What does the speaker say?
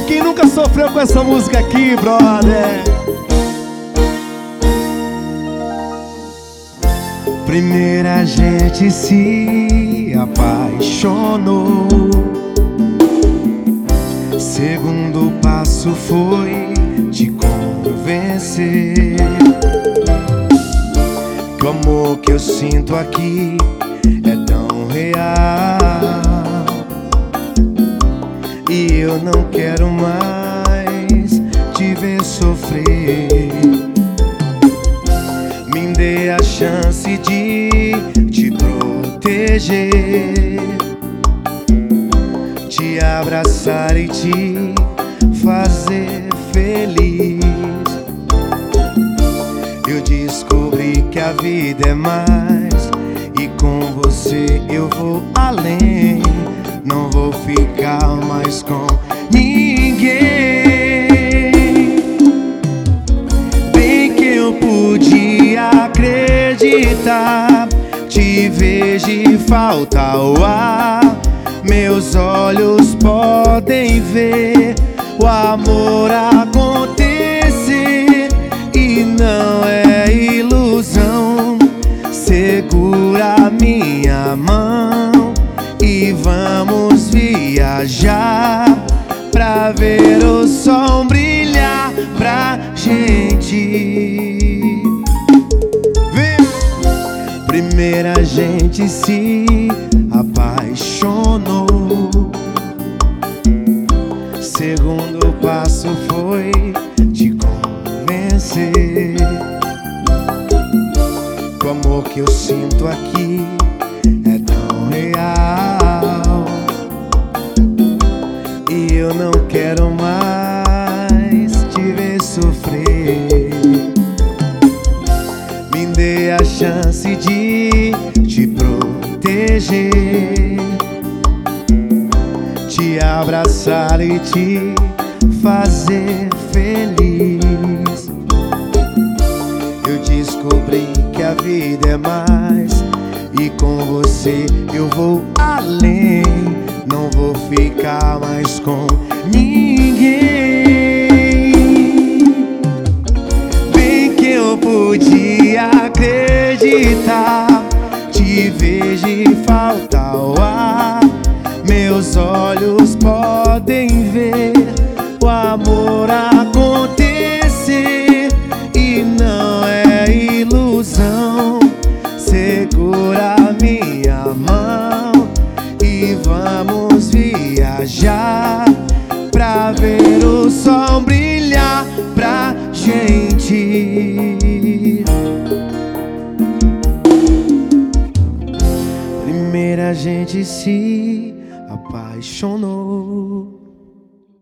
Quem nunca sofreu com essa música aqui, brother? Primeiro a gente se apaixonou, segundo passo foi te convencer que o amor que eu sinto aqui é tão real, e eu não quero mais te ver sofrer. Me dê a chance de te proteger, te abraçar e te fazer feliz. Eu descobri que a vida é mais, e com você eu vou além. Não vou ficar mais com ninguém. Bem que eu podia acreditar, te vejo e falta o ar. Meus olhos podem ver o amor acontecer, e não é ilusão. Segura minha mão e vamos viajar pra ver o sol brilhar pra gente. Primeiro a gente se apaixonou, segundo passo foi te convencer que o amor que eu sinto aqui é tão real, e eu não quero mais te ver sofrer. Me dê a chance de te proteger, te abraçar e te fazer feliz. Eu descobri que a vida é mais, e com você eu vou além. Não vou ficar mais com ninguém. Bem que eu podia acreditar, te vejo e falta o ar. Meus olhos podem ver o amor acontecer, e não é ilusão. Segura minha mão e vamos viajar pra ver o sol brilhar pra gente. Primeiro a gente se apaixonou,